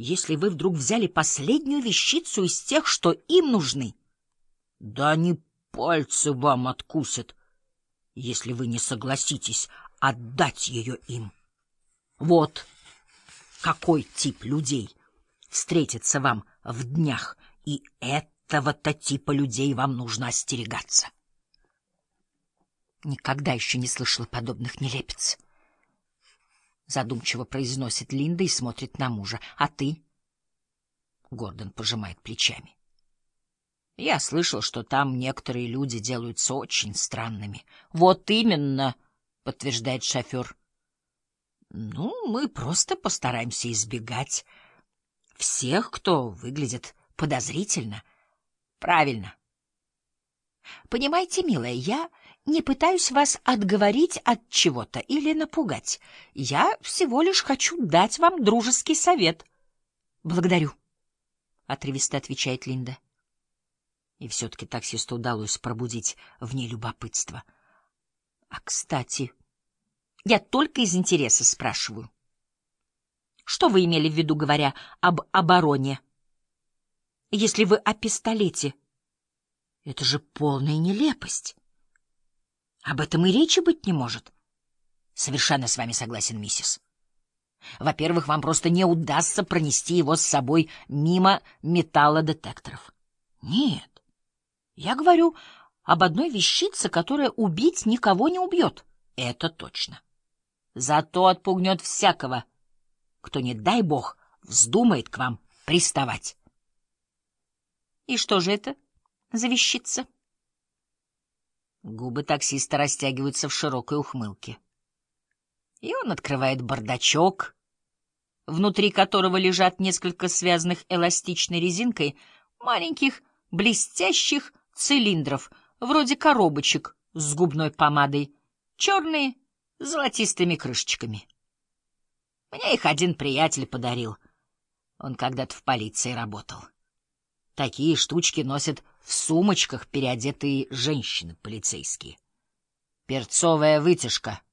если вы вдруг взяли последнюю вещицу из тех, что им нужны? Да они пальцы вам откусят, если вы не согласитесь отдать ее им. Вот какой тип людей встретится вам в днях, и этого-то типа людей вам нужно остерегаться. Никогда еще не слышала подобных нелепиц. Задумчиво произносит Линда и смотрит на мужа. А ты? Гордон пожимает плечами. Я слышал, что там некоторые люди делаются очень странными. Вот именно, подтверждает шофер. Ну, мы просто постараемся избегать всех, кто выглядит подозрительно. Правильно. Понимаете, милая, я не пытаюсь вас отговорить от чего-то или напугать. Я всего лишь хочу дать вам дружеский совет. Благодарю, — отрывисто отвечает Линда. И все-таки таксисту удалось пробудить в ней любопытство. А, кстати, я только из интереса спрашиваю. Что вы имели в виду, говоря об обороне? Если вы о пистолете, это же полная нелепость. Об этом и речи быть не может. Совершенно с вами согласен, миссис. Во-первых, вам просто не удастся пронести его с собой мимо металлодетекторов. Нет. Я говорю об одной вещице, которая убить никого не убьет. Это точно. Зато отпугнет всякого, кто, не дай бог, вздумает к вам приставать. И что же это за вещица? Губы таксиста растягиваются в широкой ухмылке. И он открывает бардачок, внутри которого лежат несколько связанных эластичной резинкой маленьких блестящих цилиндров, вроде коробочек с губной помадой, черные, с золотистыми крышечками. Мне их один приятель подарил. Он когда-то в полиции работал. Такие штучки носят в сумочках переодетые женщины-полицейские. Перцовая вытяжка.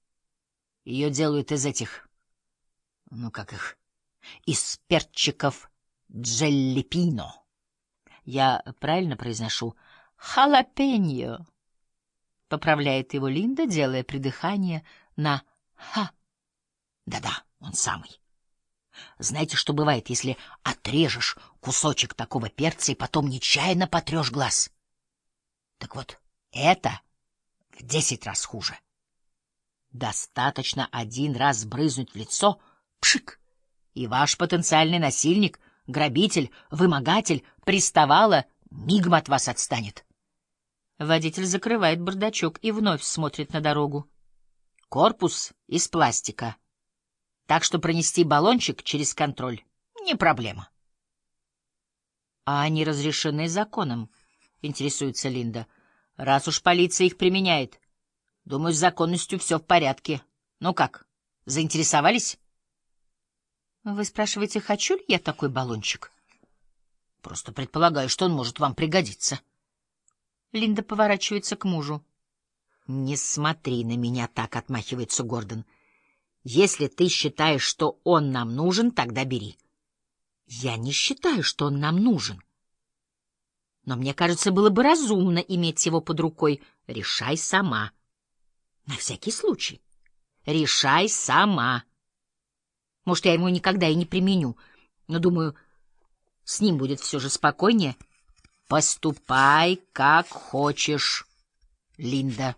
Ее делают из этих, ну как их, из перчиков джаллепино. Я правильно произношу? Халапеньо. Поправляет его Линда, делая придыхание на «ха». Да-да, он самый. Знаете, что бывает, если отрежешь кусочек такого перца и потом нечаянно потрешь глаз? Так вот, это в 10 раз хуже. Достаточно один раз брызнуть в лицо, пшик, и ваш потенциальный насильник, грабитель, вымогатель, приставала, мигом от вас отстанет. Водитель закрывает бардачок и вновь смотрит на дорогу. Корпус из пластика. Так что пронести баллончик через контроль — не проблема. — А они разрешены законом? — интересуется Линда. — Раз уж полиция их применяет. Думаю, с законностью все в порядке. Ну как, заинтересовались? — Вы спрашиваете, хочу ли я такой баллончик? — Просто предполагаю, что он может вам пригодиться. Линда поворачивается к мужу. — Не смотри на меня так, — отмахивается Гордон. Если ты считаешь, что он нам нужен, тогда бери. Я не считаю, что он нам нужен. Но мне кажется, было бы разумно иметь его под рукой. Решай сама. На всякий случай. Решай сама. Может, я ему никогда и не применю, но, думаю, с ним будет все же спокойнее. Поступай, как хочешь, Линда.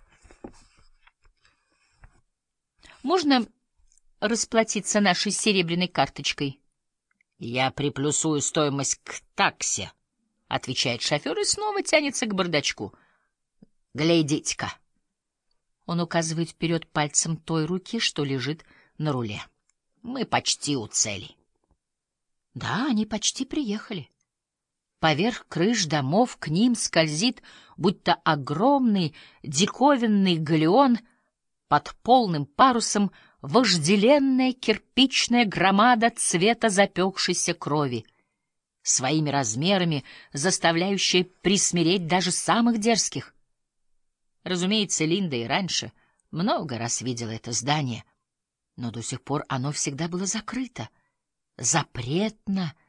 Можно расплатиться нашей серебряной карточкой? Я приплюсую стоимость к таксе, — отвечает шофер и снова тянется к бардачку. Глядите-ка. Он указывает вперед пальцем той руки, что лежит на руле. Мы почти у цели. Да, они почти приехали. Поверх крыш домов к ним скользит, будто огромный диковинный галеон. Под полным парусом вожделенная кирпичная громада цвета запекшейся крови, своими размерами заставляющая присмиреть даже самых дерзких. Разумеется, Линда и раньше много раз видела это здание, но до сих пор оно всегда было закрыто, запретно